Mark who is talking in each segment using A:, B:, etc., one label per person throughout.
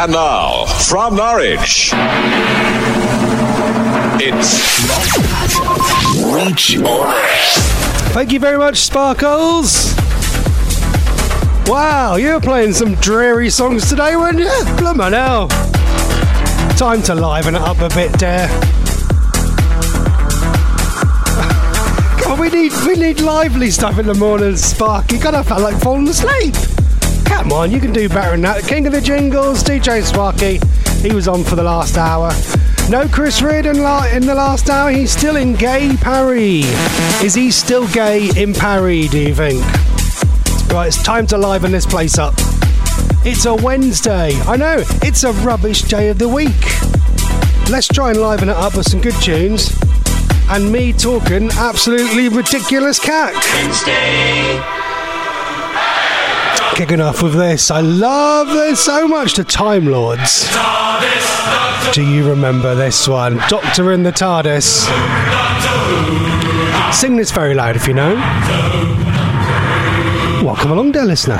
A: And now, from Norwich, it's Reach On Air.
B: Thank you very much, Sparkles. Wow, you were playing some dreary songs today, weren't you? Blummer now. Time to liven it up a bit, Dare. God, we need lively stuff in the morning, Spark. You gotta feel like falling asleep. Come on, you can do better than that. King of the Jingles, DJ Sparky. He was on for the last hour. No Chris Reardon in the last hour. He's still in gay Paris. Is he still gay in Paris, do you think? Right, it's time to liven this place up. It's a Wednesday. I know, it's a rubbish day of the week. Let's try and liven it up with some good tunes. And me talking absolutely ridiculous cack.
C: Wednesday.
B: Kicking off with this. I love this so much. The Time Lords. Do you remember this one? Doctor in the TARDIS. Sing this very loud if you know. Welcome along, dear listener.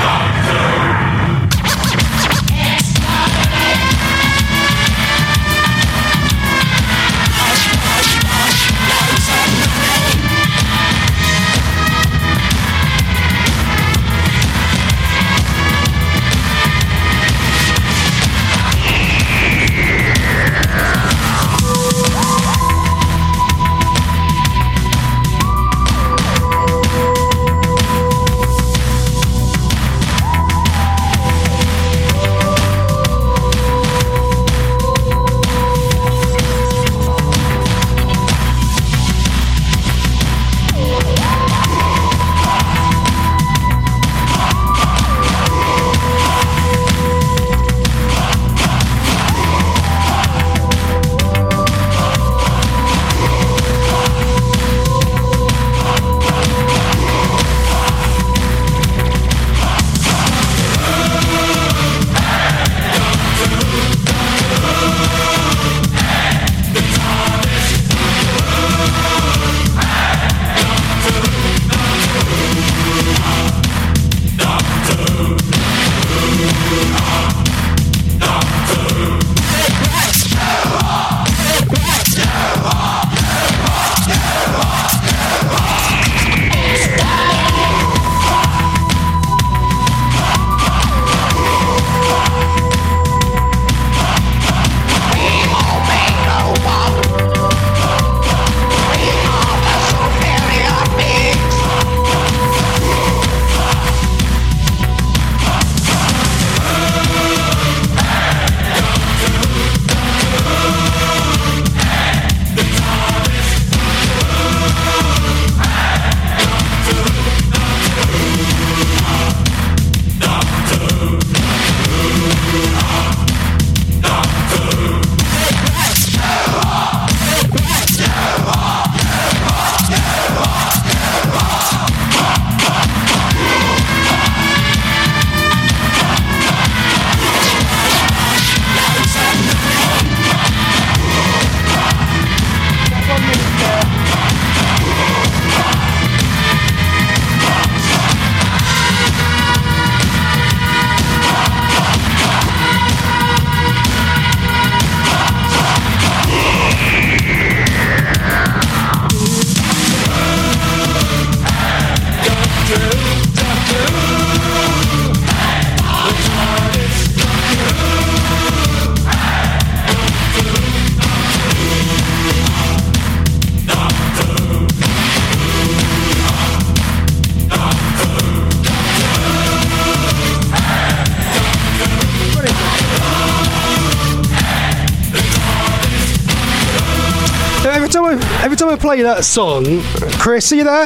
B: Every time I play that song, Chris, are you there?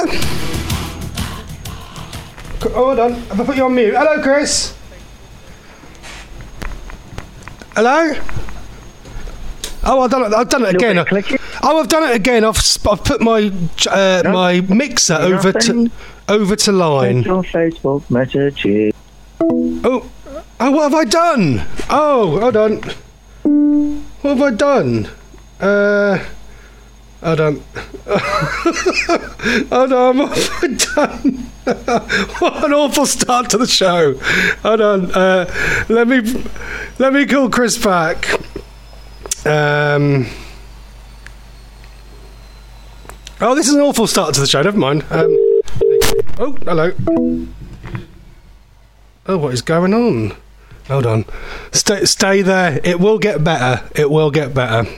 B: Oh, hold on. Have I put you on mute? Hello, Chris. Hello? Oh, I've done it again. Oh, I've done it again. I've put my my mixer over to line.
D: Your Facebook messages.
B: Oh, what have I done? Oh, hold on. What have I done? Hold on. Hold on, I'm done. What an awful start to the show. Hold on. Let me call Chris back. Oh, this is an awful start to the show. Never mind. Oh, hello. Oh, what is going on? Hold on. Stay there. It will get better. It will get better.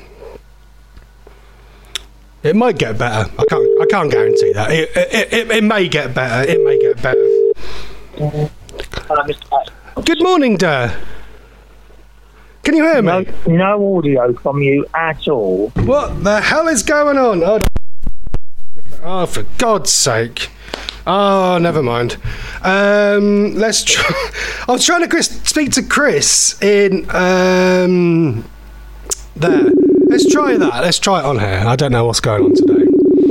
B: It might get better. I can't guarantee that. It may get better. It may get better. Good morning, Dar. Can you hear me?
D: No audio from you at all.
B: What the hell is going on? Oh, for God's sake. Oh, never mind. Let's try. I was trying to speak to Chris in there. Let's try that. Let's try it on here. I don't know what's going on today.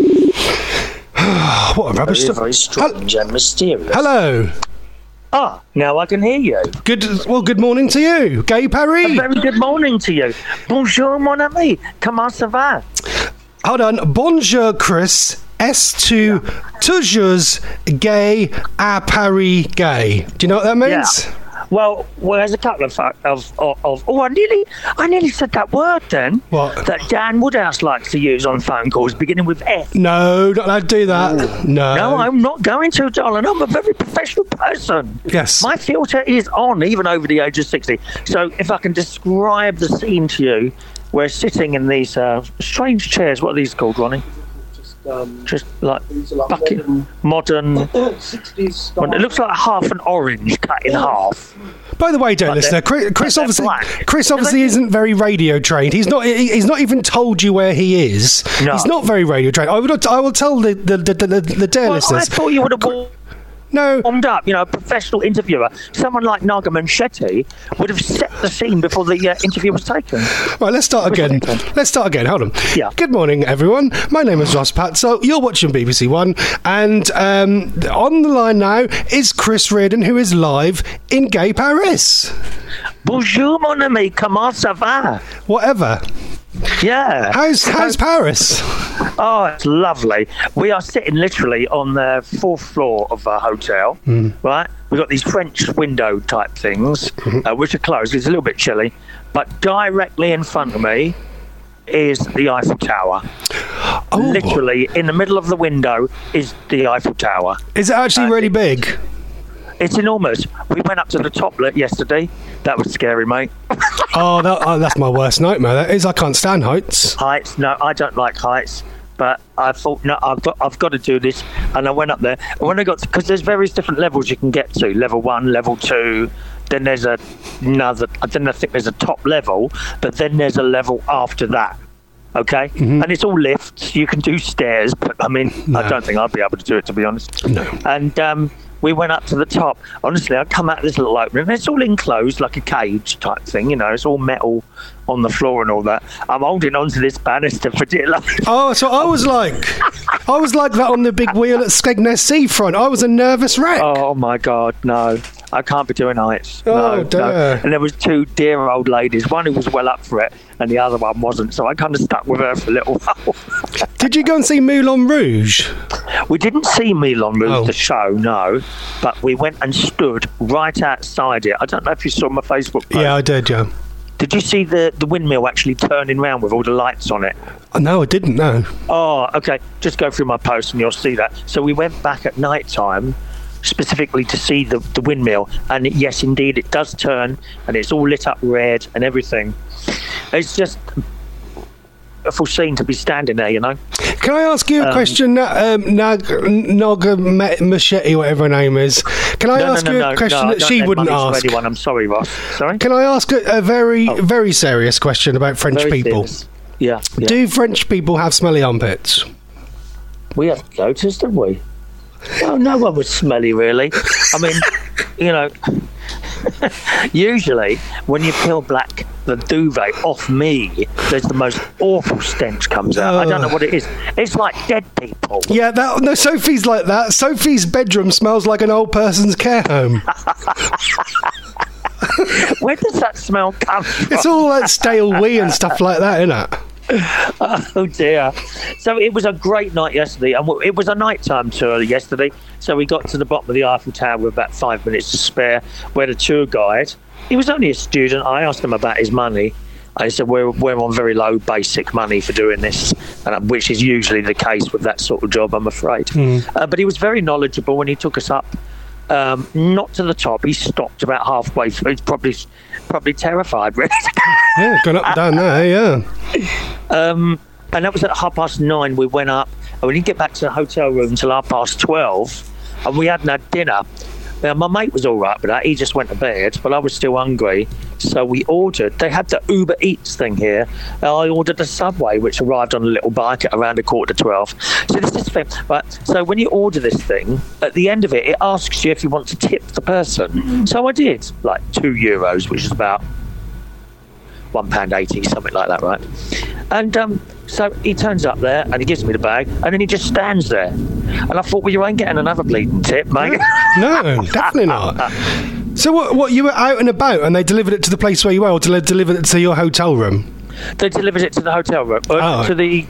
B: What a rubbish stuff.
C: Very strange and mysterious.
B: Hello.
D: Ah, now I can hear you.
B: Good morning to you, Gay Paris.
D: A very good morning to you. Bonjour, mon ami. Comment ça va?
B: Hold on. Bonjour, Chris. S2 toujours gay à Paris gay. Do you know what that means?
D: Yeah. Well, there's a couple of oh, I nearly said that word then.
B: What?
D: That Dan Woodhouse likes to use on phone calls, beginning with F.
B: No, not allowed to do that. No.
D: No, I'm not going to, darling. I'm a very professional person.
B: Yes.
D: My filter is on, even over the age of 60. So if I can describe the scene to you, we're sitting in these strange chairs. What are these called, Ronnie? Just like bucket modern 60s. It looks like half an orange cut in half.
B: By the way, dear listener, Chris obviously isn't very radio trained. He's not even told you where he is.
D: No.
B: He's not very radio trained. I will tell the dear listeners.
D: I thought you would have warmed up. You know, a professional interviewer, someone like Naga Manchetti, would have set the scene before the interview was taken.
B: Right, let's start again. Hold on.
D: Yeah.
B: Good morning, everyone. My name is Ross Patso. You're watching BBC One, and on the line now is Chris Reardon, who is live in Gay Paris.
D: Bonjour, mon ami. Comment ça va?
B: Whatever.
D: Yeah.
B: How's Paris?
D: Oh, it's lovely. We are sitting literally on the 4th floor of a hotel, right? We've got these French window type things, which are closed. It's a little bit chilly. But directly in front of me is the Eiffel Tower. Oh. Literally in the middle of the window is the Eiffel Tower.
B: Is it actually really big?
D: It's enormous. We went up to the top yesterday. That was scary, mate.
B: That's my worst nightmare. That is. I can't stand heights.
D: Heights? No, I don't like heights. But I thought, no, I've got to do this, and I went up there. And when I got, because there's various different levels you can get to. Level 1, level 2. Then there's another. I think there's a top level, but then there's a level after that. Okay, and it's all lifts. You can do stairs, but I mean, no. I don't think I'd be able to do it, to be honest.
B: No.
D: And we went up to the top. Honestly, I come out of this little opening, and it's all enclosed like a cage type thing. You know, it's all metal on the floor and all that. I'm holding onto this banister for dear life.
B: Oh, so I was like that on the big wheel at Skegness Seafront. I was a nervous wreck.
D: Oh my God, no. I can't be doing heights.
B: Oh, dear.
D: No. And there was two dear old ladies, one who was well up for it and the other one wasn't, so I kind of stuck with her for a little while.
B: Did you go and see Moulin Rouge?
D: We didn't see Moulin Rouge, the show, no, but we went and stood right outside it. I don't know if you saw my Facebook post.
B: Yeah, I did, yeah.
D: Did you see the windmill actually turning round with all the lights on it?
B: No, I didn't, no.
D: Oh, okay. Just go through my post and you'll see that. So we went back at night time specifically to see the windmill, and yes, indeed, it does turn, and it's all lit up red and everything. It's just a full scene to be standing there, you know.
B: Can I ask you a question, Naga Machete, whatever her name is? Can I ask you a question that she wouldn't ask?
D: One. I'm sorry, Ross. Sorry?
B: Can I ask a very serious question about French people?
D: Serious. Yeah.
B: Do French people have smelly armpits?
D: We haven't noticed, have we? No one was smelly, really. I mean, you know, usually when you peel back the duvet off me, there's the most awful stench comes out. I don't know what it is. It's like dead people.
B: Yeah, no, Sophie's like that. Sophie's bedroom smells like an old person's care home.
D: Where does that smell come from?
B: It's all like stale wee and stuff like that, isn't it?
D: Oh dear. So it was a great night yesterday, and it was a nighttime tour yesterday. So we got to the bottom of the Eiffel Tower with about 5 minutes to spare, where the tour guide, he was only a student. I asked him about his money. I said, we're on very low basic money for doing this, which is usually the case with that sort of job, I'm afraid. But he was very knowledgeable when he took us up. Not to the top. He stopped about halfway through. He's probably terrified, really.
B: Yeah, going up and down there, yeah.
D: And that was at 9:30. We went up, and we didn't get back to the hotel room until 12:30, and we hadn't had dinner. Now, my mate was all right with that. He just went to bed, but I was still hungry. So we ordered. They had the Uber Eats thing here. I ordered a Subway, which arrived on a little bike at around 11:45. So this is the thing. Right, so when you order this thing, at the end of it, it asks you if you want to tip the person. So I did, like €2, which is about £1.80, something like that, right? And so he turns up there and he gives me the bag, and then he just stands there. And I thought, well, you ain't getting another bleeding tip, mate.
B: No, definitely not. So what, you were out and about and they delivered it to the place where you were, or delivered it to your hotel room?
D: They delivered it to the hotel room, to the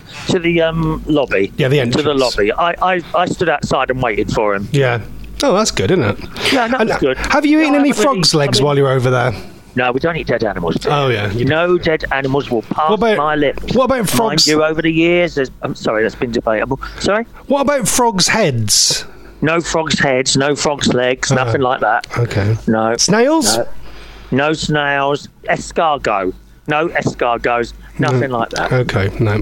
D: lobby.
B: Yeah, the entrance.
D: To the lobby. I stood outside and waited for him.
B: Yeah. Oh, that's good, isn't it?
D: Yeah, that's good.
B: Have you eaten any frog's legs while you're over there?
D: No, we don't eat dead animals.
B: Oh, yeah.
D: No dead animals will pass my lips.
B: What about frogs?
D: Mind you, over the years, I'm sorry, that's been debatable. Sorry?
B: What about frogs' heads?
D: No frogs' heads, no frogs' legs, nothing like that.
B: Okay.
D: No.
B: Snails?
D: No snails. Escargot. No escargots. Nothing like that.
B: Okay, no.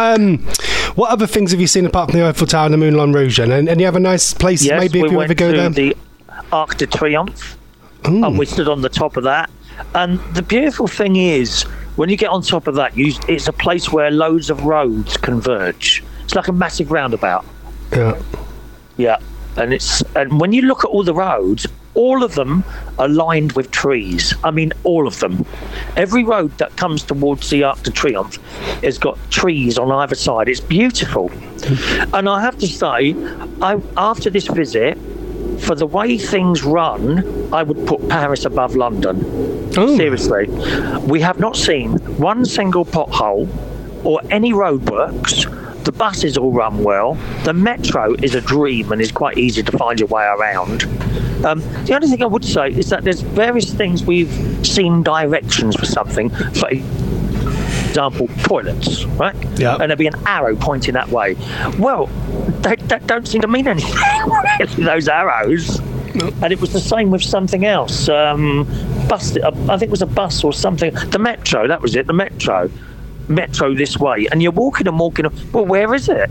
B: What other things have you seen apart from the Eiffel Tower and the Moulin Rouge? And you have a nice place,
D: yes,
B: maybe if you ever go there?
D: Yes, we went to the Arc de Triomphe.
B: Ooh.
D: And we stood on the top of that. And the beautiful thing is, when you get on top of that, it's a place where loads of roads converge. It's like a massive roundabout.
B: Yeah.
D: Yeah. And when you look at all the roads, all of them are lined with trees. I mean, all of them. Every road that comes towards the Arc de Triomphe has got trees on either side. It's beautiful. And I have to say, after this visit, for the way things run, I would put Paris above London.
B: Oh.
D: Seriously. We have not seen one single pothole or any roadworks. The buses all run well. The metro is a dream and is quite easy to find your way around. The only thing I would say is that there's various things we've seen directions for something. For example, toilets, right?
B: Yeah.
D: And there'll be an arrow pointing that way. Well, that don't seem to mean anything, really, those arrows. No. And it was the same with something else. Bus, I think it was a bus or something. The metro, that was it, the metro. Metro this way, and you're walking, well, where is it?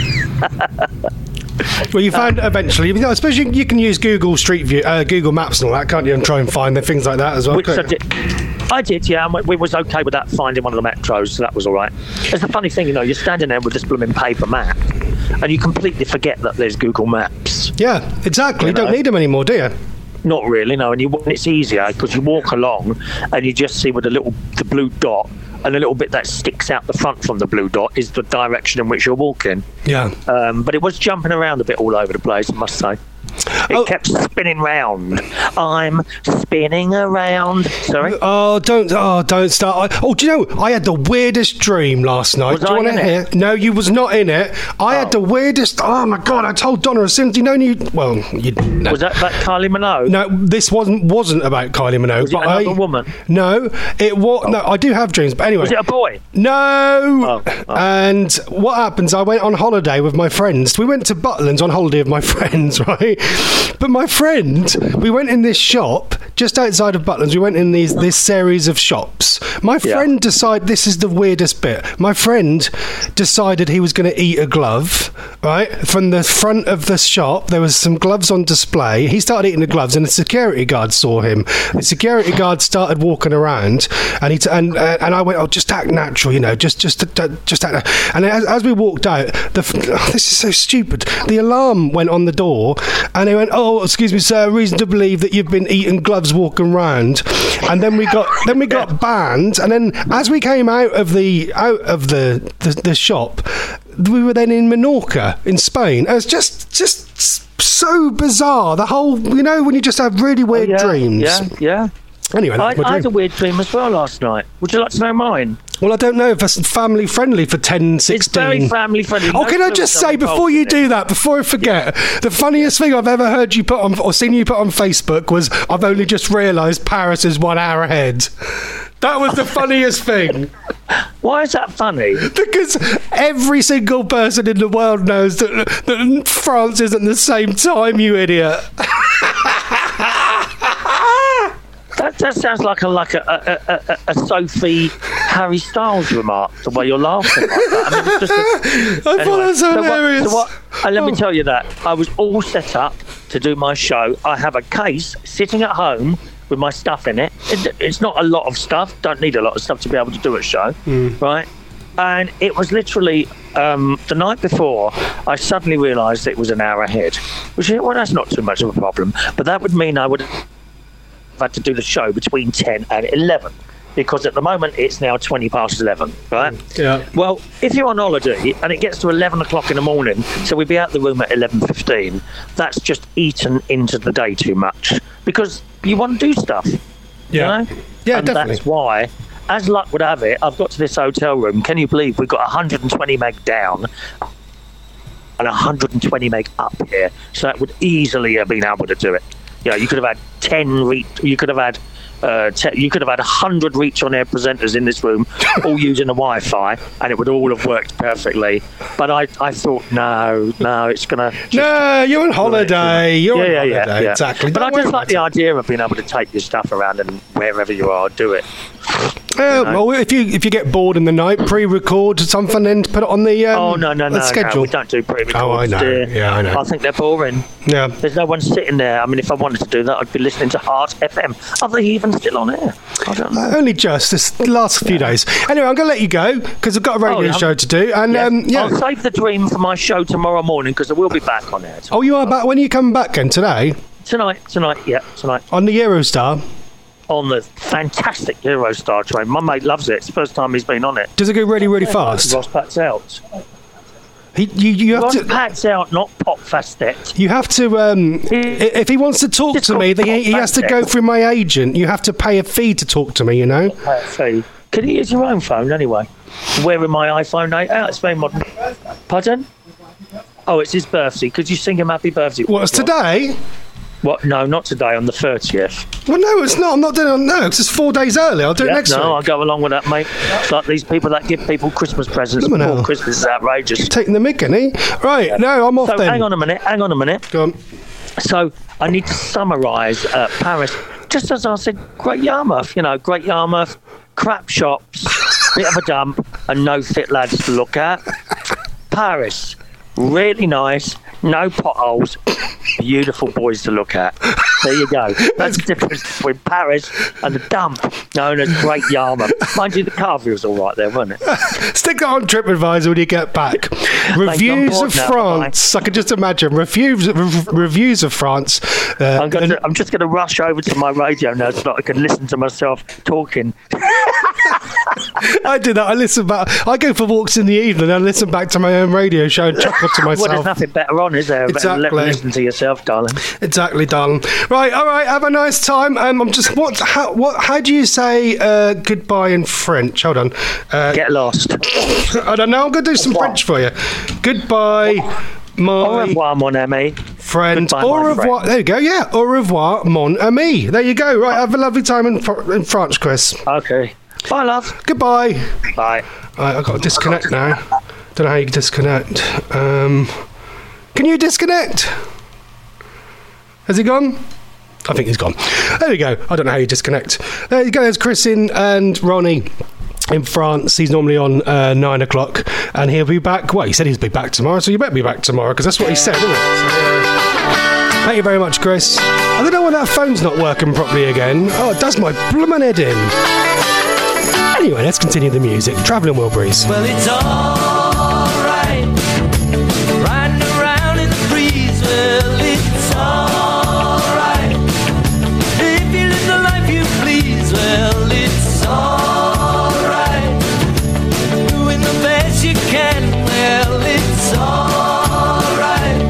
B: Well, you found eventually, I suppose you can use Google Street View, Google Maps and all that, can't you, and try and find the things like that as well.
D: Which I did, yeah, and we was okay with that, finding one of the metros, so that was all right. It's the funny thing, you're standing there with this blooming paper map, and you completely forget that there's Google Maps.
B: Yeah, exactly. You don't need them anymore, do you?
D: Not really, no, and it's easier, because you walk along, and you just see with the blue dot, and a little bit that sticks out the front from the blue dot is the direction in which you're walking.
B: Yeah.
D: But it was jumping around a bit all over the place, I must say. It kept spinning round. I'm spinning around. Sorry?
B: Don't start. Do you know, I had the weirdest dream last night. Do you want to hear? No, you was not in it. I had the weirdest... Oh, my God, I told Donna as soon as you know you... Well, you... No.
D: Was that about Kylie Minogue?
B: No, this wasn't about Kylie Minogue.
D: Was it another woman?
B: No, it was... No, I do have dreams, but anyway...
D: Was it a boy?
B: No! And what happens, I went on holiday with my friends. We went to Butlins on holiday with my friends, right? But my friend, we went in this shop just outside of Butlins. We went in this series of shops. My friend decided, this is the weirdest bit. My friend decided he was going to eat a glove, right? From the front of the shop, there was some gloves on display. He started eating the gloves, and the security guard saw him. The security guard started walking around, and I went, just act natural, just act. And as we walked out, this is so stupid. The alarm went on the door, and they went, "Oh, excuse me, sir, reason to believe that you've been eating gloves walking round." And then we got banned. And then as we came out of the shop, we were then in Menorca in Spain. It was just so bizarre. The whole, when you just have really weird dreams.
D: Yeah.
B: Anyway, that's my
D: I had a
B: dream.
D: weird dream as well last night. Would you like to know mine?
B: Well, I don't know if that's family friendly for 10, 16.
D: It's very family friendly.
B: Oh, can I just say, before you do that, before I forget, the funniest thing I've ever heard you put on, or seen you put on Facebook was, I've only just realised Paris is 1 hour ahead. That was the funniest thing.
D: Why is that funny?
B: Because every single person in the world knows that France isn't the same time, you idiot.
D: That sounds like a Sophie Harry Styles remark, the way you're laughing like that. I mean, it's just
B: I thought that was hilarious.
D: Let me tell you that. I was all set up to do my show. I have a case sitting at home with my stuff in it. It's not a lot of stuff. Don't need a lot of stuff to be able to do a show, right? And it was literally the night before, I suddenly realised it was an hour ahead. Which, well, that's not too much of a problem. But that would mean I would have had to do the show between 10 and 11. Because at the moment, it's now 20 past 11, right?
B: Yeah.
D: Well, if you're on holiday and it gets to 11 o'clock in the morning, so we'd be out the room at 11:15, that's just eaten into the day too much. Because you want to do stuff,
B: Yeah.
D: you know?
B: Yeah,
D: and
B: definitely.
D: that's why, as luck would have it, I've got to this hotel room. Can you believe we've got 120 meg down and 120 meg up here? So that would easily have been able to do it. You know, you could have had 10 you could have had 100 reach on air presenters in this room, all using the Wi-Fi, and it would all have worked perfectly. But I thought, no, it's gonna.
B: No, you're on holiday. You're on holiday.
D: Yeah.
B: Exactly.
D: But
B: Don't
D: I
B: worry
D: just like
B: about
D: the
B: it.
D: idea of being able to take your stuff around and wherever you are, do it.
B: Well, if you get bored in the night, pre-record something and put it on the
D: No,
B: schedule.
D: we don't do pre-records.
B: Oh, I know.
D: dear.
B: Yeah, I know.
D: I think they're boring.
B: Yeah.
D: There's no one sitting there. I mean, if I wanted to do that, I'd be listening to Heart FM. Are they even still on air? I don't know.
B: Only just this last few days. Anyway, I'm going to let you go because I've got a radio show to do. And
D: I'll save the dream for my show tomorrow morning because I will be back on air.
B: Oh, you are back? When are you coming back again? Today?
D: Tonight.
B: On the Eurostar?
D: On the fantastic Eurostar train. My mate loves it. It's the first time he's been on it.
B: Does it go really, really fast?
D: Ross Pats out.
B: You have
D: Ross
B: to.
D: Pats out, not Pop Fastet.
B: You have to. If he wants to talk
D: It's
B: to me, then he
D: called
B: has to
D: Pop
B: go
D: Fastet.
B: through my agent. You have to pay a fee to talk to me. You know.
D: Fee. Can you use your own phone anyway? Wearing my iPhone 8 out, it's very modern. Pardon? Oh, it's his birthday. Could you sing him happy birthday?
B: What's today?
D: What? No, not today. On the 30th.
B: Well, no, it's not. I'm not doing it. No, it's just 4 days early. I'll do it next week.
D: I'll go along with that, mate. It's like these people that give people Christmas presents
B: Come on
D: before
B: now.
D: Christmas is outrageous.
B: Taking the mick, isn't he? Right. No, I'm off
D: So
B: then.
D: hang on a minute.
B: Go on.
D: So I need to summarise Paris. Just as I said, Great Yarmouth. You know, Great Yarmouth, crap shops, bit of a dump, and no fit lads to look at. Paris, really nice, no potholes, beautiful boys to look at. There you go. That's the difference between Paris and the dump known as Great Yarmouth. Mind you, the car view's all right there, wasn't it?
B: Stick that on TripAdvisor when you get back. Reviews
D: bored
B: of
D: now,
B: France. I can just imagine reviews of France.
D: I'm just going to rush over to my radio now so that I can listen to myself talking.
B: I do that. I listen back. I go for walks in the evening and I listen back to my own radio show and chuckle to
D: Well, there's
B: myself.
D: nothing better on, is there? Better than
B: Exactly.
D: listen to yourself, darling.
B: Exactly, darling. Right, all right. Have a nice time. I'm just. How do you say goodbye in French? Hold on.
D: Get lost.
B: I don't know. I'm going to do some French for you. Goodbye, my
D: Au revoir, mon ami.
B: friend.
D: Goodbye,
B: Au
D: my
B: revoir.
D: friend.
B: There you go. Yeah. Au revoir, mon ami. There you go. Right. Have a lovely time in France, Chris.
D: Okay. Bye, love.
B: Goodbye.
D: Bye.
B: Right, I've got to disconnect now. Don't know how you disconnect. Can you disconnect? Has he gone? I think he's gone. There we go. I don't know how you disconnect. There you go. There's Chris and Ronnie in France. He's normally on 9 o'clock, and he'll be back. Well, he said he'd be back tomorrow, so you better be back tomorrow because that's what he said, isn't it? So, thank you very much, Chris. I don't know why that phone's not working properly again. Oh, it does my bloomin' head in. Anyway, let's continue the music. Travelling Wilburys.
E: Well, it's alright, riding around in the breeze. Well, it's alright, if you live the life you please. Well, it's alright, doing the best you can. Well, it's alright,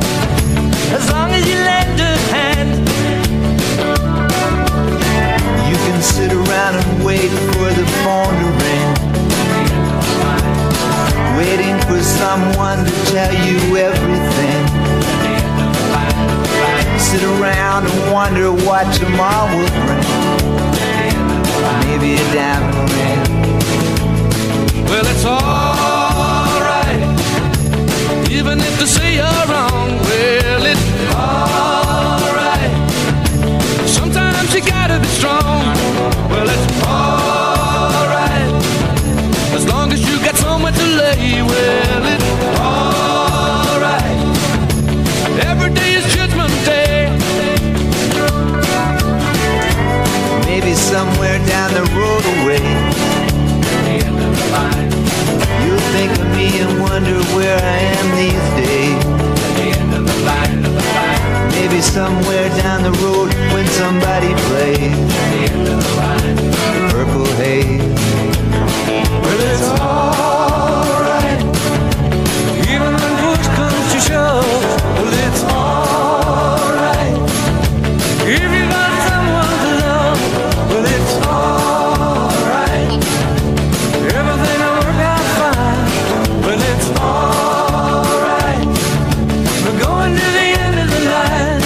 E: as long as you lend a hand. You can say
F: around and wonder what tomorrow will bring. Maybe a diamond ring.
E: Well, it's alright, even if they say you're wrong. Well, it's alright, sometimes you gotta be strong. Well, it's alright, as long as you got somewhere to lay. Well, it's alright, every day is Judgment Day.
F: Maybe somewhere down the road away, you'll think of me and wonder where I am these days. Maybe somewhere down the road when somebody plays Purple Haze.
E: Well, it's alright, even when push comes to shove. Well, it's alright, if you got someone to love. Well, it's alright, everything will work out fine. Well, it's alright, we're going to the end of the line.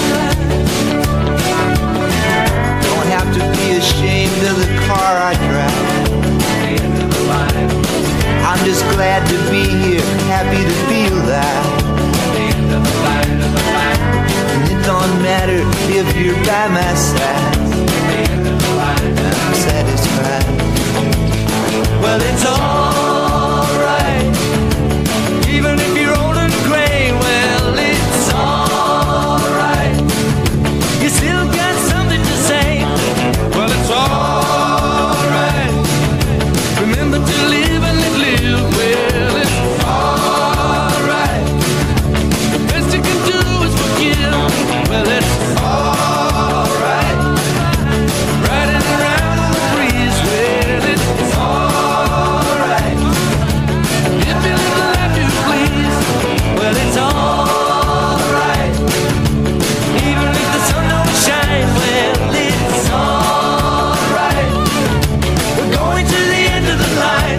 F: Don't have to be ashamed of the car I drive. I'm just glad to be here, happy to be alive. And it don't matter if you're by my side, I'm satisfied.
E: Well, it's alright, even if you're old and gray. Well, it's alright, you still got something to say. Well, it's alright, remember to live and let live. Well, it's alright, the best you can do is forgive. Well, it's alright, riding around in the breeze. Well, it's alright, if you live the life you please. Well, it's alright, even if the sun don't shine. Well, it's alright, we're going to the end of the line.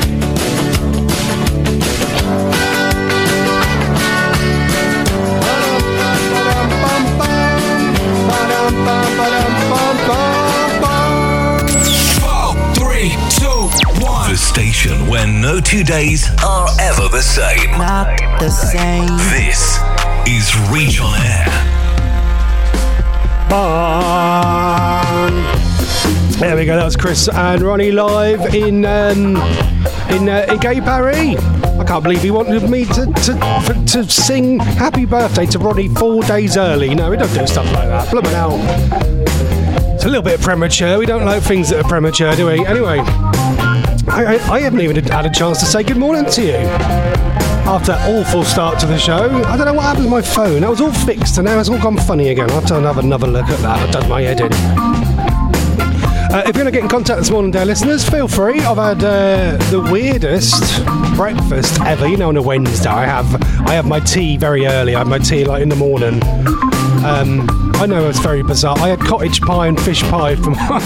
A: The station where no 2 days are ever the same.
G: Not the same.
A: This is Reach on Air.
B: There we go. That was Chris and Ronnie live in Gay Paris. I can't believe he wanted me to sing Happy Birthday to Ronnie 4 days early. No, we don't do stuff like that. Bloomin' hell. It's a little bit premature. We don't like things that are premature, do we? Anyway, I haven't even had a chance to say good morning to you after that awful start to the show. I don't know what happened to my phone. That was all fixed and now it's all gone funny again. I'll have to have another look at that. I've done my head in. If you want to get in contact this morning, dear listeners, feel free. I've had the weirdest breakfast ever. You know, on a Wednesday, I have my tea very early. I have my tea like in the morning. I know it's very bizarre. I had cottage pie and fish pie for my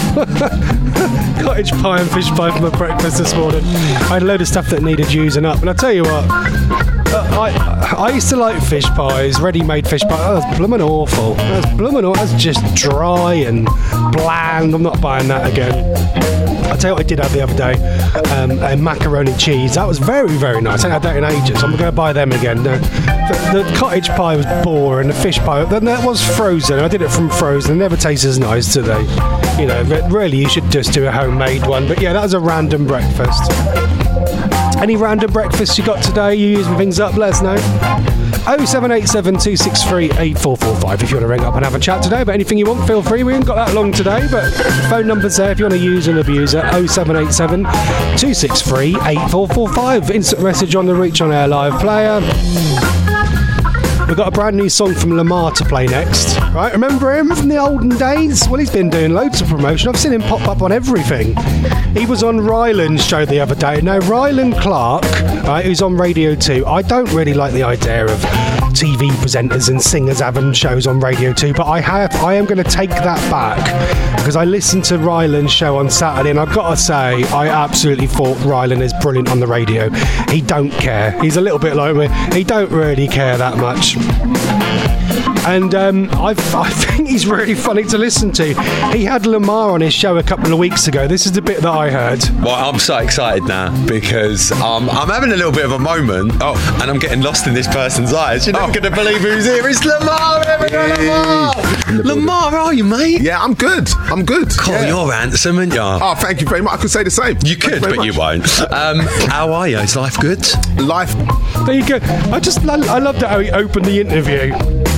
B: breakfast this morning. I had a load of stuff that needed using up, and I tell you what, I used to like fish pies, ready-made fish pie. That was blooming awful. That was just dry and bland. I'm not buying that again. I'll tell you what I did have the other day, a macaroni cheese. That was very, very nice. I haven't had that in ages. I'm going to buy them again. The cottage pie was boring, the fish pie, then that was frozen. I did it from frozen. It never tastes as nice, do they? You know, but really you should just do a homemade one. But yeah, that was a random breakfast. Any random breakfasts you got today? You using things up? Let us know. 0787 263 8445 if you want to ring up and have a chat today. But anything you want, feel free. We haven't got that long today, but phone number's there if you want to use and abuse it. 0787 263 8445. Instant message on the Reach on Air live player. We've got a brand new song from Lamar to play next. Right, remember him from the olden days? Well, he's been doing loads of promotion. I've seen him pop up on everything. He was on Ryland's show the other day. Now, Ryland Clark, right, who's on Radio 2, I don't really like the idea of TV presenters and singers having shows on Radio 2, but I am going to take that back because I listened to Ryland's show on Saturday and I've got to say I absolutely thought Ryland is brilliant on the radio. He don't care. He's a little bit like me. He don't really care that much. And I think he's really funny to listen to. He had Lamar on his show a couple of weeks ago. This is the bit that I heard.
G: Well, I'm so excited now because I'm having a little bit of a moment and I'm getting lost in this person's eyes. You're not going to believe who's here. It's Lamar, everyone. Lamar, how are you, mate?
H: Yeah, I'm good.
G: Cool, you're handsome, aren't you?
H: Oh, thank you very much. I could say the same.
G: You could, but you won't. How are you? Is life good?
H: Life.
B: There you go. I loved how he opened the interview.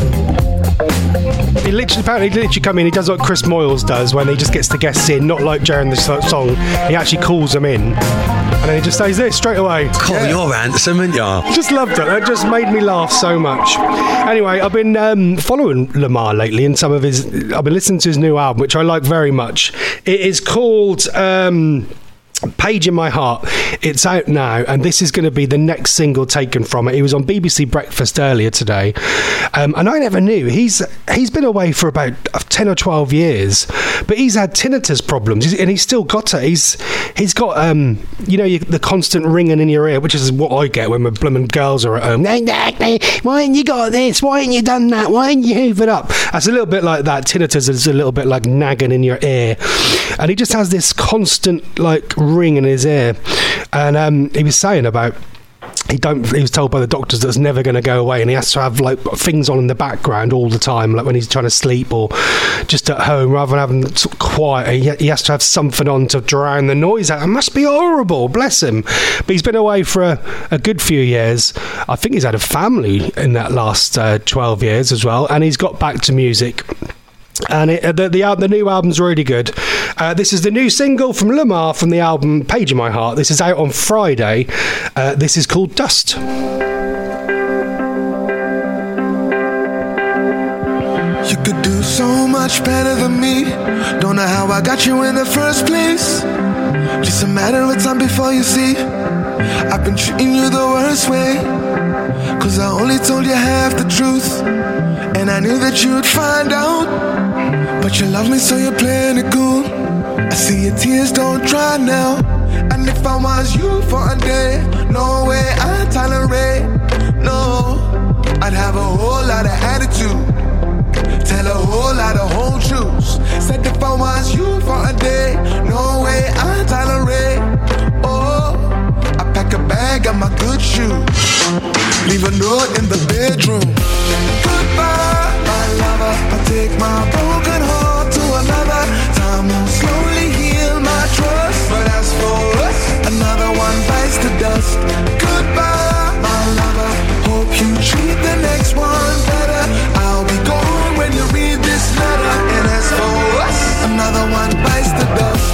B: He literally come in. He does what Chris Moyles does when he just gets the guests in, not like during the song. He actually calls them in, and then he just stays there straight away.
G: Cool, you're handsome, aren't you?
B: Just loved it. That just made me laugh so much. Anyway, I've been following Lamar lately, and I've been listening to his new album, which I like very much. It is called Page in My Heart. It's out now, and this is going to be the next single taken from it. He was on BBC Breakfast earlier today, and I never knew he's been away for about 10 or 12 years, but he's had tinnitus problems, and he's still got it. He's got the constant ringing in your ear, which is what I get when my blooming girls are at home. Why ain't you got this? Why ain't you done that? Why ain't you hoovered up? That's a little bit like that. Tinnitus is a little bit like nagging in your ear, and he just has this constant ring in his ear. And he was saying about he was told by the doctors that it's never going to go away, and he has to have things on in the background all the time, like when he's trying to sleep or just at home, rather than having quiet. He has to have something on to drown the noise out. It must be horrible, bless him. But he's been away for a good few years. I think he's had a family in that last 12 years as well, and he's got back to music. And the new album's really good. This is the new single from Lamar from the album Page in My Heart. This is out on Friday. This is called Dust.
I: You could do so much better than me. Don't know how I got you in the first place. Just a matter of time before you see I've been treating you the worst way. Cause I only told you half the truth, and I knew that you'd find out. But you love me, so you're playing it cool. I see your tears, don't dry now. And if I was you for a day, no way I'd tolerate. No, I'd have a whole lot of attitude, tell a whole lot of whole truths. Said if I was you for a day, no way I'd tolerate. Oh, I pack a bag of my good shoes, leave a note in the bedroom. Goodbye, my lover. I take my broken heart to another. Time will slowly heal my trust. But as for us, another one bites the dust. Goodbye, my lover. Hope you treat the next one better. I'll be gone when you read this letter. And as for us, another one bites the dust.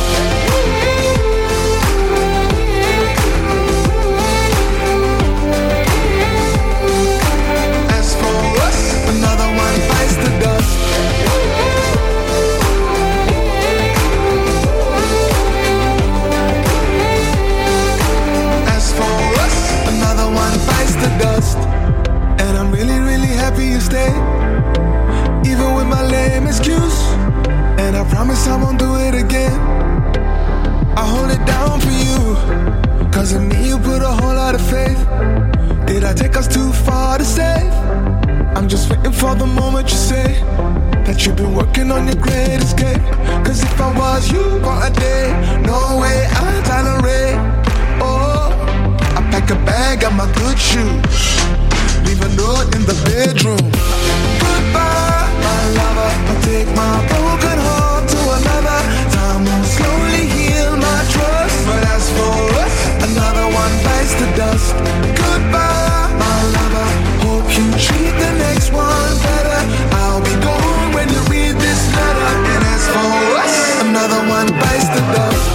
I: And I'm really, really happy you stayed, even with my lame excuse. And I promise I won't do it again. I hold it down for you, cause in me you put a whole lot of faith. Did I take us too far to save? I'm just waiting for the moment you say that you've been working on your great escape. Cause if I was you for a day, no way I'd tolerate. Oh, I pack a bag of my good shoes, leave a note in the bedroom. Goodbye, my lover. I'll take my broken heart to another. Time will slowly heal my trust. But as for us, another one bites the dust. Goodbye, my lover. Hope you treat the next one better. I'll be gone when you read this letter. And as for us, another one bites the dust.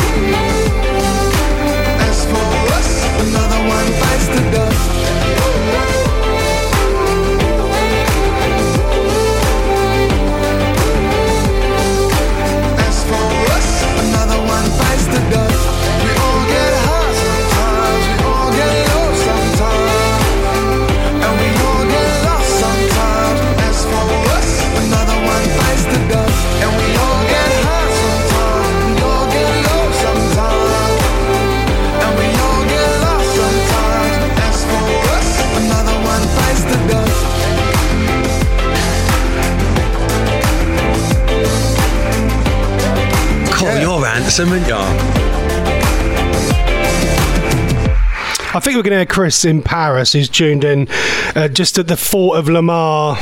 I: Another one bites the dust.
G: handsome, aren't you?
B: I think we're going to hear Chris in Paris, who's tuned in just at the Fort of Lamar.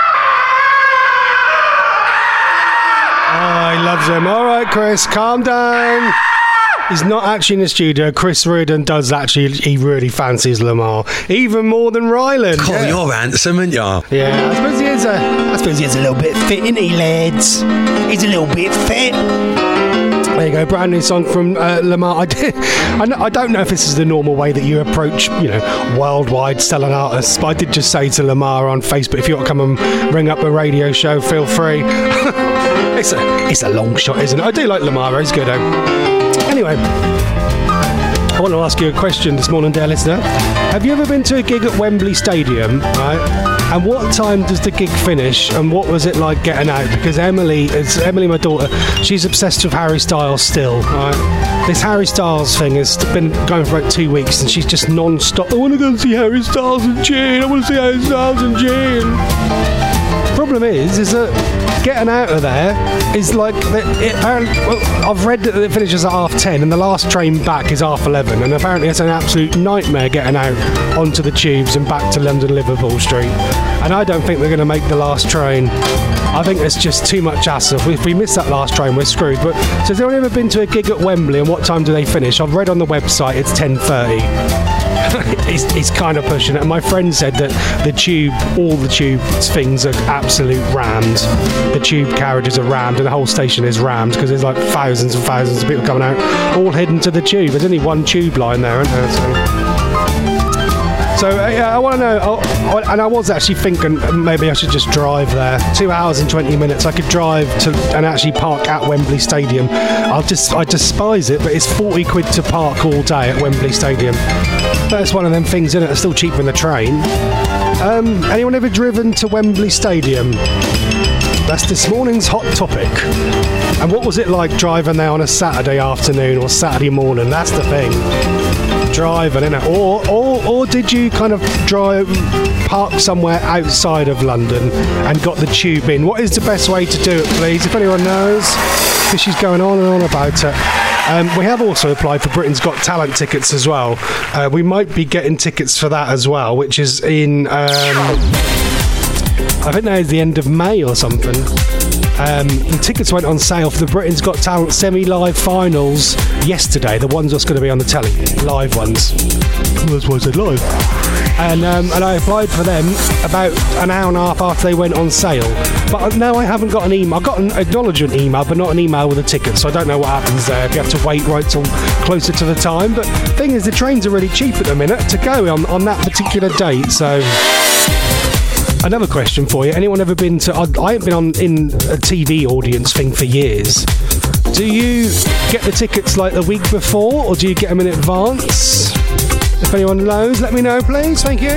B: Oh, he loves him. All right, Chris, calm down. He's not actually in the studio. Chris Reardon does actually, he really fancies Lamar. Even more than Ryland.
G: Oh, yeah. You're handsome, aren't you?
B: Yeah, I suppose he is a little bit fit, isn't he, lads? He's a little bit fit. There you go, brand new song from Lamar. I don't know if this is the normal way that you approach, worldwide selling artists, but I did just say to Lamar on Facebook, if you want to come and ring up a radio show, feel free. It's a long shot, isn't it? I do like Lamar, he's good. Anyway, I want to ask you a question this morning, dear listener. Have you ever been to a gig at Wembley Stadium, right? And what time does the gig finish? And what was it like getting out? Because Emily, my daughter, she's obsessed with Harry Styles still, right? This Harry Styles thing has been going for about 2 weeks, and she's just non-stop. I want to go and see Harry Styles and Jane. I want to see Harry Styles and Jane. Problem is that getting out of there is like I've read that it finishes at 10:30 and the last train back is 11:30, and apparently it's an absolute nightmare getting out onto the tubes and back to London Liverpool Street, and I don't think we're going to make the last train. I think it's just too much hassle. If we miss that last train, we're screwed. But so has anyone ever been to a gig at Wembley, and what time do they finish? I've read on the website it's 10:30. It's kind of pushing it. And my friend said that all the tube things are absolute rammed. The tube carriages are rammed, and the whole station is rammed because there's like thousands and thousands of people coming out, all heading to the tube. There's only one tube line there, isn't there? So I want to know, and I was actually thinking maybe I should just drive there. 2 hours and 20 minutes. I could drive to and actually park at Wembley Stadium. I despise it, but it's 40 quid to park all day at Wembley Stadium. That's one of them things, isn't it? It's still cheaper than the train. Anyone ever driven to Wembley Stadium? That's this morning's hot topic. And what was it like driving there on a Saturday afternoon or Saturday morning? That's the thing. Driving, innit? Or did you kind of park somewhere outside of London and got the tube in? What is the best way to do it, please? If anyone knows, because she's going on and on about it. We have also applied for Britain's Got Talent tickets as well. We might be getting tickets for that as well, which is in, I think that is the end of May or something. The tickets went on sale for the Britain's Got Talent semi-live finals yesterday. The ones that's going to be on the telly, live ones. That's why I said live. And I applied for them about an hour and a half after they went on sale. But now I haven't got an email. I got an acknowledgement email, but not an email with a ticket. So I don't know what happens there. If you have to wait right till closer to the time. But the thing is, the trains are really cheap at the minute to go on that particular date. So. Another question for you. Anyone ever been to... I haven't been in a TV audience thing for years. Do you get the tickets like the week before, or do you get them in advance? If anyone knows, let me know, please. Thank you.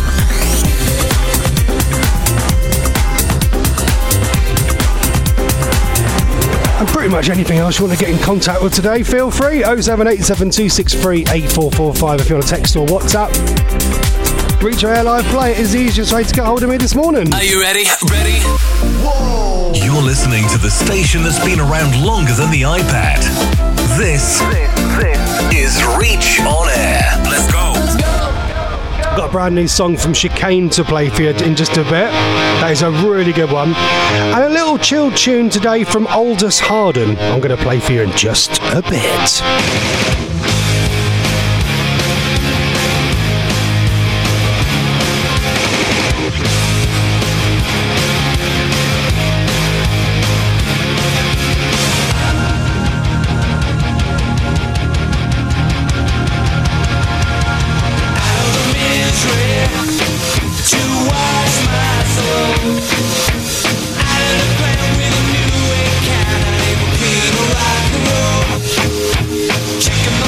B: And pretty much anything else you want to get in contact with today, feel free. 07872638445 if you want to text or WhatsApp. Reach our Air Live Play. It is the easiest way to get hold of me this morning.
A: Are you ready? Ready? Whoa! You're listening to the station that's been around longer than the iPad. This is Reach on Air. Let's go.
B: Got a brand new song from Chicane to play for you in just a bit. That is a really good one. And a little chill tune today from Aldous Hardin. I'm going to play for you in just a bit.
E: Checking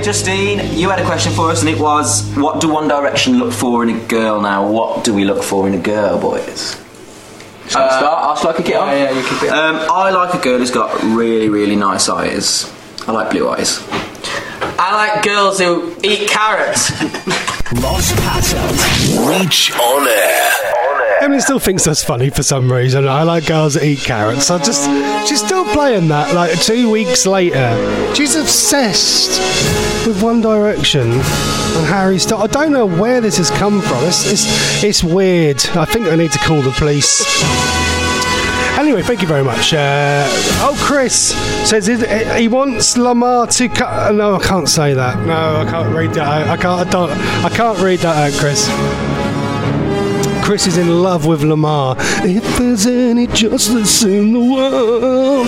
J: Justine, you had a question for us, and it was, what do One Direction look for in a girl now? What do we look for in a girl, boys? Shall I start? Shall I kick it off?
K: Yeah, you kick it.
J: I like a girl who's got really, really nice eyes. I like blue eyes.
K: I like girls who eat carrots.
A: Ross Patel. Reach on Air.
B: Emily still thinks that's funny for some reason. I like girls that eat carrots. She's still playing that like 2 weeks later. She's obsessed with One Direction and Harry Styles. I don't know where this has come from. It's weird. I think I need to call the police. Anyway, thank you very much. Chris says he wants Lamar to cut. No, I can't say that. No, I can't read that out. I can't read that out, Chris. Chris is in love with Lamar. If there's any justice in the world.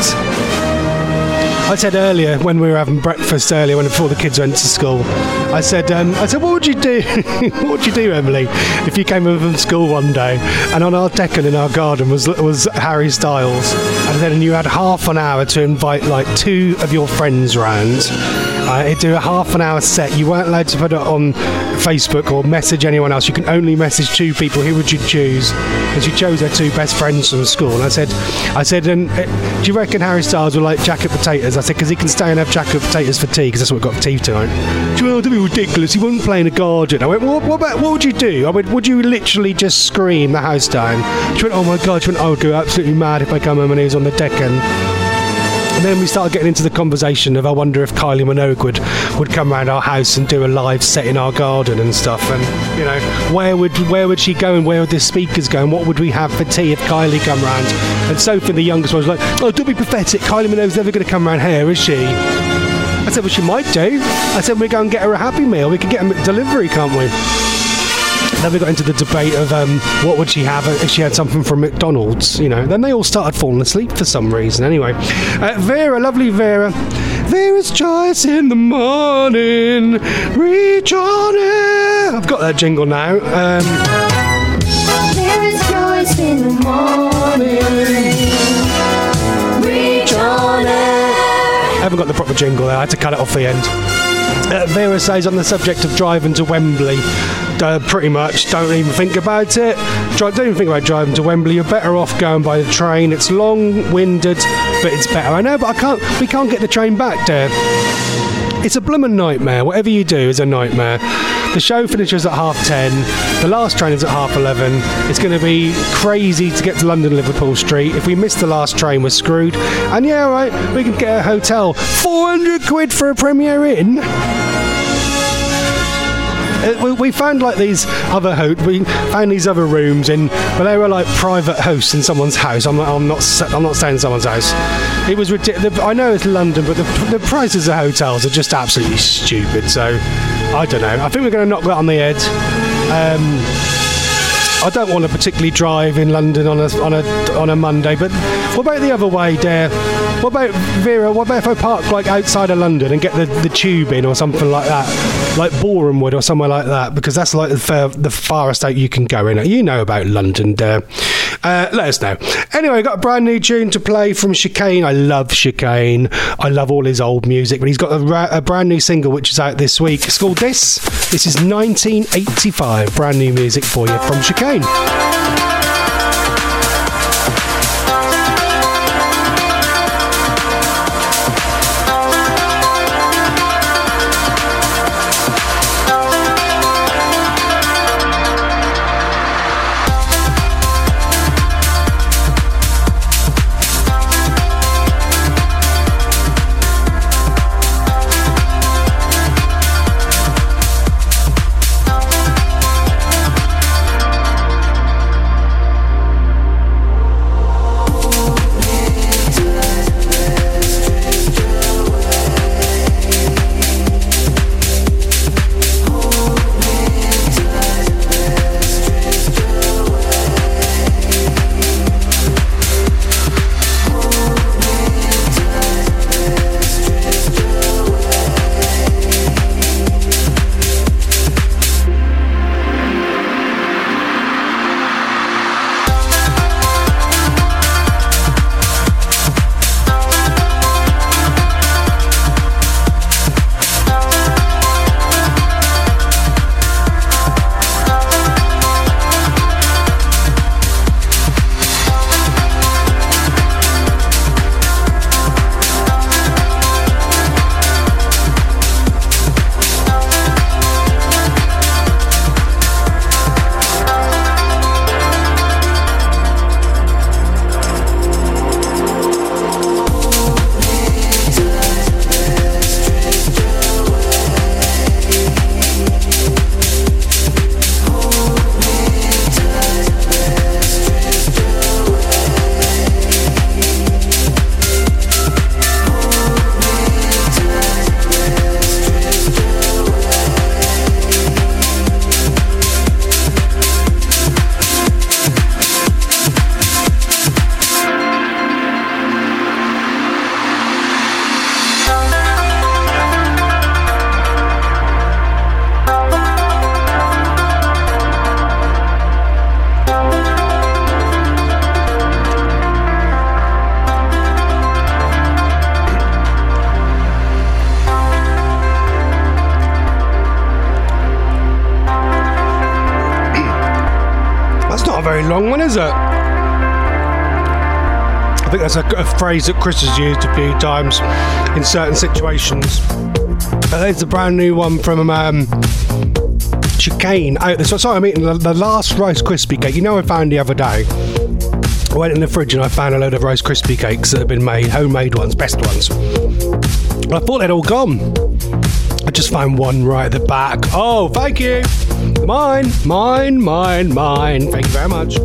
B: I said earlier when we were having breakfast earlier, before the kids went to school, I said, what would you do? What would you do, Emily, if you came home from school one day and on our deck and in our garden was Harry Styles, and then you had half an hour to invite like 2 of your friends round? He'd do a half an hour set. You weren't allowed to put it on Facebook or message anyone else. You can only message 2 people. Who would you choose? And she chose her 2 best friends from school. And I said, do you reckon Harry Styles will like jacket potatoes? I said, because he can stay and have jacket potatoes for tea, because that's what we've got tea tonight. She went, that'd be ridiculous. He wouldn't play in a garden. I went, what would you do? I went, would you literally just scream the house down? She went, oh my God. She went, I would go absolutely mad if I come home and he was on the deck. And then we started getting into the conversation of, I wonder if Kylie Minogue would come around our house and do a live set in our garden and stuff. And, you know, where would she go and where would the speakers go and what would we have for tea if Kylie come round? And Sophie, the youngest one, was like, oh, don't be pathetic. Kylie Minogue's never going to come round here, is she? I said, well, she might do. I said, we go and get her a Happy Meal. We can get a delivery, can't we? Then we got into the debate of what would she have if she had something from McDonald's, you know. Then they all started falling asleep for some reason. Anyway, Vera, lovely Vera. Vera's choice in the morning. Reach on it. I've got that jingle now. Vera's choice in the morning. Reach on it. I haven't got the proper jingle there. I had to cut it off the end. Vera says, on the subject of driving to Wembley, pretty much don't even think about it. Don't even think about driving to Wembley. You're better off going by the train. It's long-winded, but it's better. I know, but we can't get the train back there. It's a blooming nightmare. Whatever you do is a nightmare. The show finishes at 10:30. The last train is at 11:30. It's going to be crazy to get to London Liverpool Street. If we miss the last train, we're screwed. And yeah, right, we can get a hotel. 400 quid for a Premier Inn. We found like these other rooms but they were like private hosts in someone's house. I'm not staying in someone's house. It was ridiculous. I know it's London, but the prices of hotels are just absolutely stupid. So I don't know. I think we're going to knock that on the head. I don't want to particularly drive in London on a Monday, but what about the other way, Dare? What about Vera? What about if I park like outside of London and get the tube in or something like that, like Boreham Wood or somewhere like that? Because that's like the farthest out you can go in. You know about London, Dare. Let us know. Anyway, got a brand new tune to play from Chicane. I love Chicane. I love all his old music, but he's got a brand new single which is out this week. It's called This. This is 1985. Brand new music for you from Chicane. very long one, is it? I think that's a phrase that Chris has used a few times in certain situations. There's a brand new one from Chicane. Sorry, I'm eating the last Rice Krispie cake. You know, I found the other day. I went in the fridge and I found a load of Rice Krispie cakes that have been made, homemade ones, best ones. I thought they'd all gone. I just found one right at the back. Oh, thank you. Mine. Thank you very much.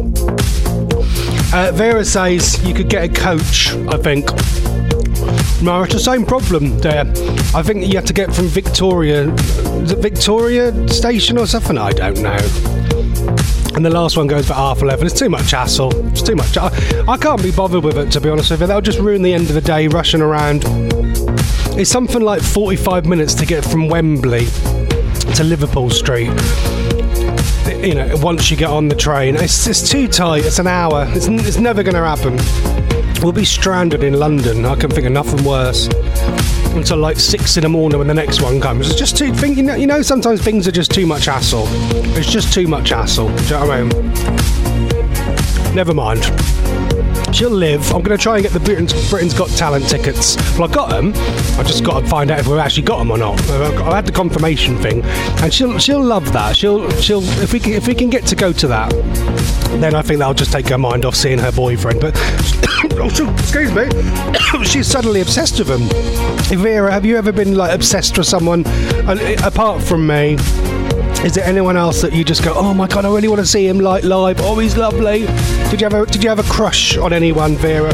B: Vera says you could get a coach, I think. No, it's the same problem there. I think you have to get from Victoria. Is it Victoria Station or something? I don't know. And the last one goes for 11:30. It's too much hassle. It's too much. I can't be bothered with it, to be honest with you. That'll just ruin the end of the day rushing around. It's something like 45 minutes to get from Wembley to Liverpool Street. You know, once you get on the train, it's too tight. It's an hour. It's never going to happen. We'll be stranded in London. I can think of nothing worse. Until like 6 in the morning when the next one comes. It's just too. You know, sometimes things are just too much hassle. It's just too much hassle. Do you know what I mean? Never mind. She'll live. I'm going to try and get the Britain's Got Talent tickets. Well, I got them. I just got to find out if we've actually got them or not. I had the confirmation thing, and she'll love that. She'll if we can get to go to that, then I think that'll just take her mind off seeing her boyfriend. But excuse me, she's suddenly obsessed with him. Vera, have you ever been like obsessed with someone apart from me? Is there anyone else that you just go, oh my god, I really want to see him like live? Oh, he's lovely. Did you have a crush on anyone, Vera?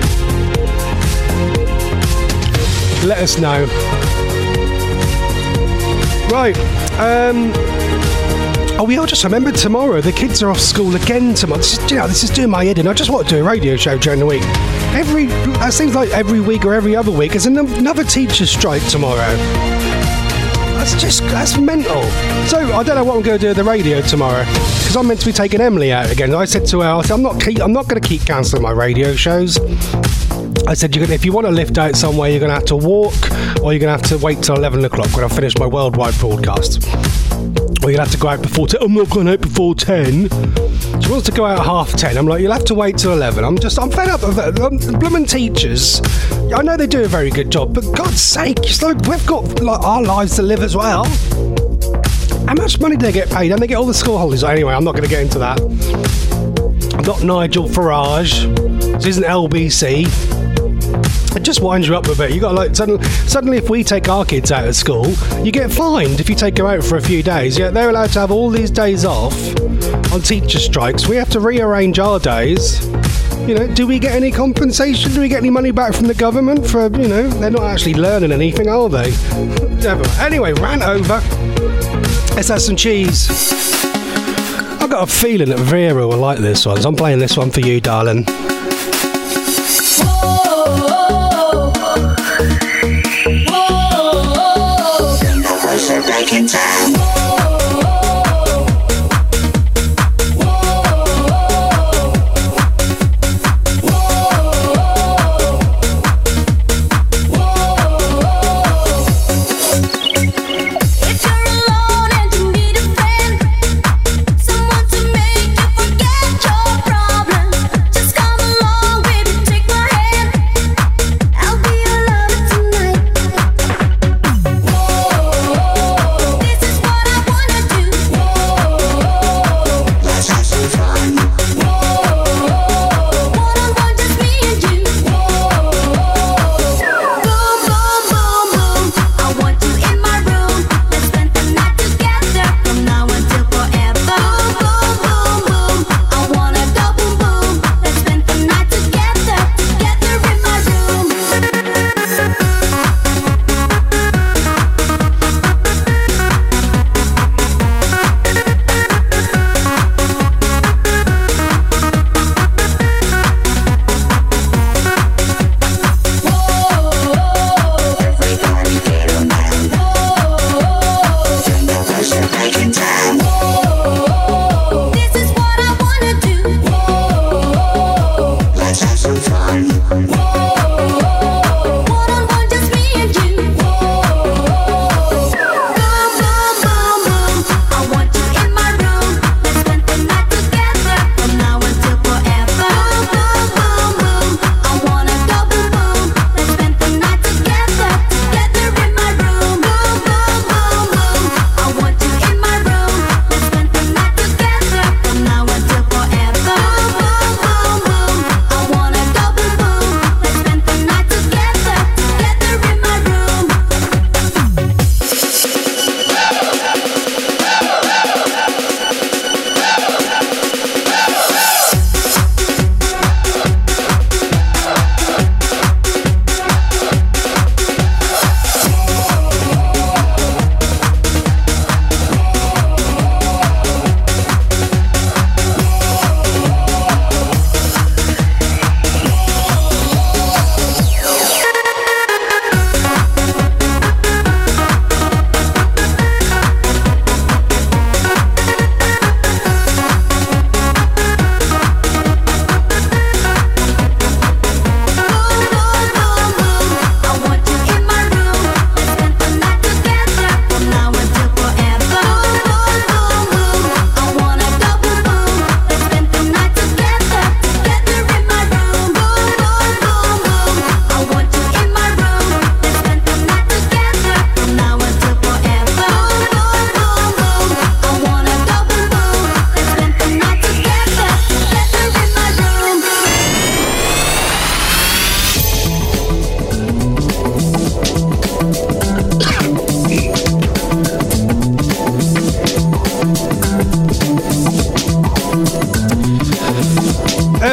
B: Let us know. Right. Oh, I just remembered tomorrow. The kids are off school again tomorrow. This is doing my head in. I just want to do a radio show during the week. It seems like every week or every other week. There's another teacher's strike tomorrow. That's mental. So I don't know what I'm going to do at the radio tomorrow because I'm meant to be taking Emily out again. I said to her, I'm not going to keep cancelling my radio shows. I said, if you want to lift out somewhere, you're going to have to walk, or you're going to have to wait till 11 o'clock when I finish my worldwide broadcast. Or you'll have to go out before 10. I'm not going out before 10. She wants to go out at 10:30. I'm like, you'll have to wait till 11. I'm fed up of it. Blooming teachers. I know they do a very good job, but God's sake, we've got our lives to live as well. How much money do they get paid? And they get all the school holidays. Anyway, I'm not going to get into that. I'm not Nigel Farage. This isn't LBC. It just winds you up a bit. You got suddenly if we take our kids out of school, you get fined if you take them out for a few days. Yeah, they're allowed to have all these days off on teacher strikes. We have to rearrange our days. Do we get any compensation? Do we get any money back from the government for, they're not actually learning anything, are they? Never. Anyway, rant over. Let's have some cheese. I've got a feeling that Vera will like this one, so I'm playing this one for you, darling. Back in time.
L: This is what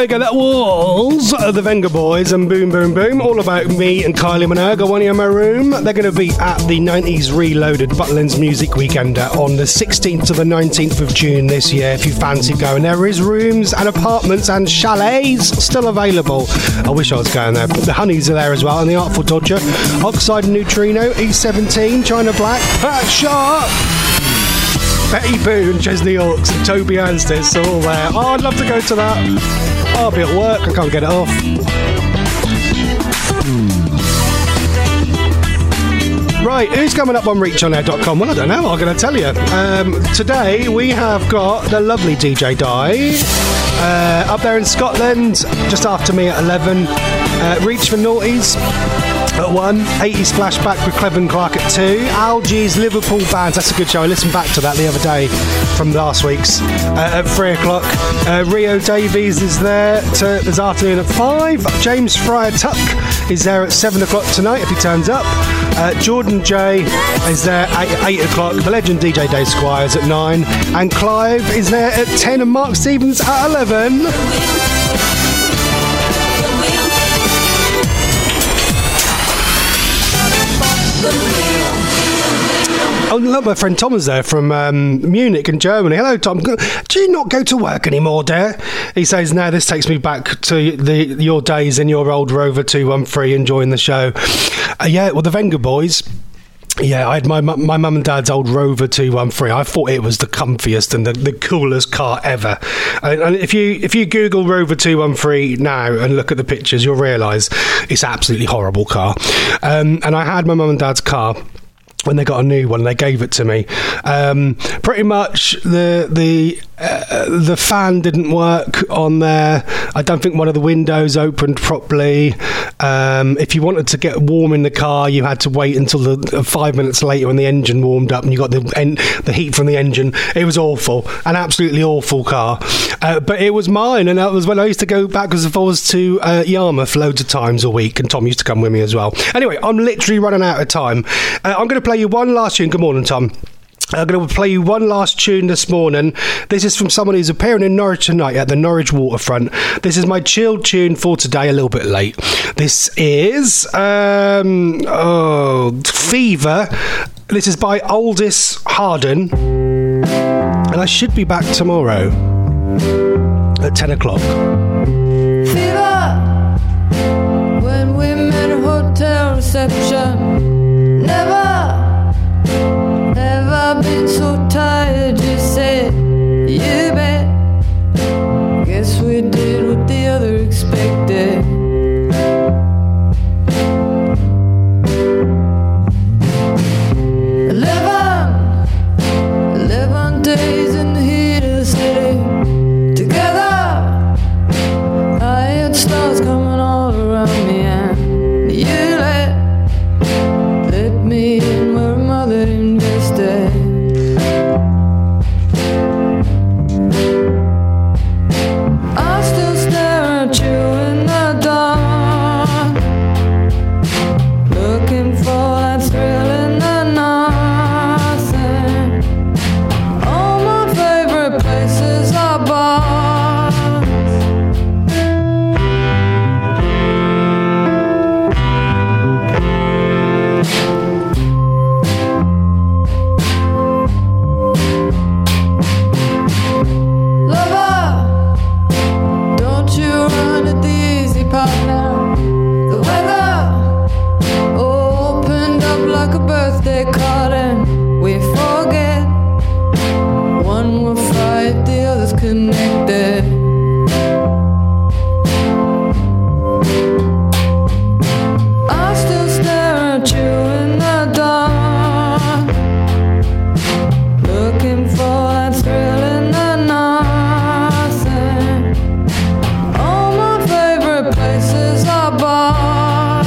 B: There you go, that was the Venga Boys and Boom Boom Boom, all about me and Kylie Minogue. I want you in my room. They're going to be at the 90s Reloaded Butlins Music Weekend on the 16th to the 19th of June this year, if you fancy going. There is rooms and apartments and chalets still available. I wish I was going there, but the Honeys are there as well, and the Artful Dodger, Oxide and Neutrino, E17, China Black, Pat Sharp, Betty Boo and Chesney Hawks and Toby Anstice all there. Oh, I'd love to go to that. I'll be at work, I can't get it off. Right, who's coming up on reachonair.com? Well, I don't know, I'm going to tell you. Today we have got the lovely DJ Di up there in Scotland, just after me at 11. Reach for Naughties at 1, 80s Flashback with Clevin Clark at 2, Algie's Liverpool Bands, that's a good show, I listened back to that the other day from last week's, at 3 o'clock. Rio Davies is there this afternoon at 5, James Fryer Tuck is there at 7 o'clock tonight if he turns up. Jordan J is there at 8 o'clock, the legend DJ Dave Squires at 9, and Clive is there at 10 and Mark Stevens at 11. Oh, look, my friend Tom is there from Munich in Germany. Hello, Tom. Do you not go to work anymore, dear? He says, no, this takes me back to your days in your old Rover 213 enjoying the show. Yeah, well, the Venga Boys... Yeah, I had my mum and dad's old Rover 213. I thought it was the comfiest and the coolest car ever. And if you Google Rover 213 now and look at the pictures, you'll realise it's an absolutely horrible car. And I had my mum and dad's car when they got a new one. They gave it to me. Pretty much the fan didn't work on there. I don't think one of the windows opened properly. If you wanted to get warm in the car, you had to wait until 5 minutes later when the engine warmed up and you got the heat from the engine. It was awful, an absolutely awful car. But it was mine, and that was when I used to go backwards and forwards to Yarmouth loads of times a week, and Tom used to come with me as well. Anyway, I'm literally running out of time. I'm going to play you one last tune. Good morning, Tom. I'm going to play you one last tune this morning. This is from someone who's appearing in Norwich tonight at the Norwich Waterfront. This is my chilled tune for today, a little bit late. This is Fever. This is by Aldous Harden. And I should be back tomorrow at 10 o'clock.
L: Fever. When we met at hotel reception. Never been so tired, you said, you bet. Guess we did what the other expected. 11 days in the heat of the city. Together, I had stars coming all around me, and you let me in where mother invested. I still stare at you in the dark, looking for that thrill in the nothing. All my favorite places are bars. Lover, don't you run at the easy part now. The weather opened up like a birthday card, and we forget. One will fry if the other's connected. I still stare at you in the dark, looking for that thrill in the nothing. All my favorite places are bars.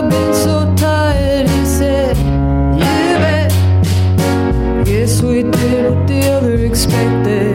L: I've been so tired, he said, you bet. Guess we did what the other expected.